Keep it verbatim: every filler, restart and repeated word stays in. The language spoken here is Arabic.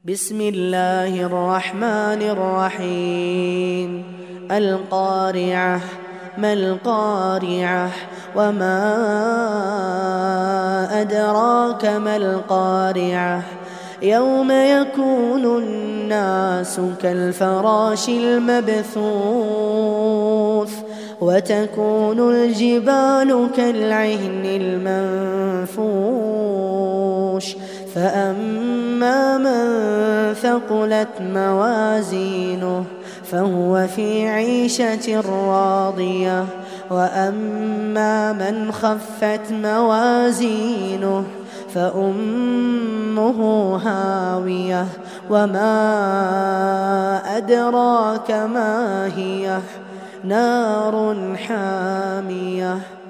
بسم الله الرحمن الرحيم. القارعة. ما القارعة؟ وما أدراك ما القارعة؟ يوم يكون الناس كالفراش المبثوث وتكون الجبال كالعهن المنفوش فأما من ثقلت موازينه فهو في عيشة راضية وأما من خفت موازينه فأمه هاوية وما أدراك ما هي نار حامية.